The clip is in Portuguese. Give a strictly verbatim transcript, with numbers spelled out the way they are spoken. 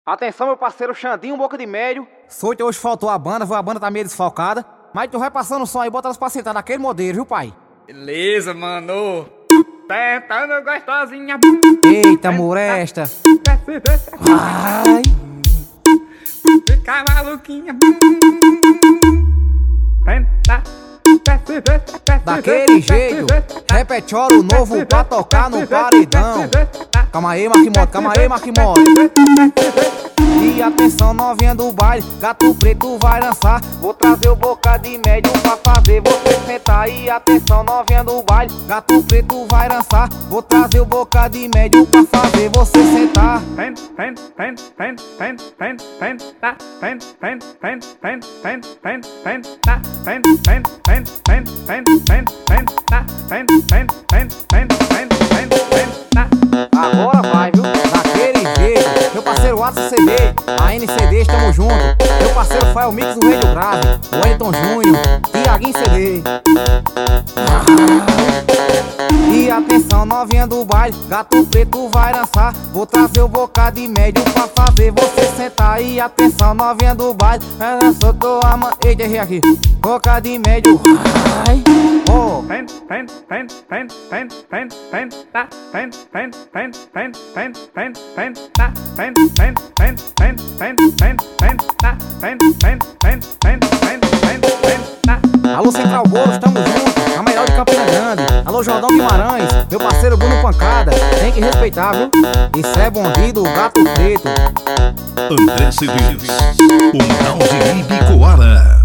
Atenção, meu parceiro Xandinho, boca de médio. Sorte hoje faltou a banda, a banda tá meio desfalcada. Mas tu vai passando o som aí, bota elas pra sentar naquele modelo, viu, pai? Beleza, mano. Tentando gostosinha. Eita, moresta. Vai. Fica maluquinha. Tenta. Daquele jeito, repete hora o novo pra tocar no paredão. Calma aí, Marquimoto, calma aí, Marquimoto. E atenção, novinha do baile, gato preto vai dançar. Vou trazer o boca de médio pra fazer você sentar. E atenção, novinha do baile, gato preto vai dançar. Vou trazer o boca de médio pra fazer você sentar. Agora vai, viu? Daquele jeito. Meu parceiro Watson C D, a N C D, estamos juntos. Meu parceiro Fael Mix do Radio Grave, o Wellington Júnior, Tiaguinho C D. E atenção, novinha do baile, gato preto vai dançar. Vou trazer o boca de médio pra fazer você sentar. E atenção, novinha do baile, eu soltou a mão. Eita, errei aqui. Boca de médio, vai. Oh. Alô Central Bolos, tamo junto, a melhor de Campina Grande. Alô Jordão Guimarães, meu parceiro Bruno Pancada. Tem que respeitar, viu? Isso é bandido, gato preto. André Cedês, o Nau de Ibicoara.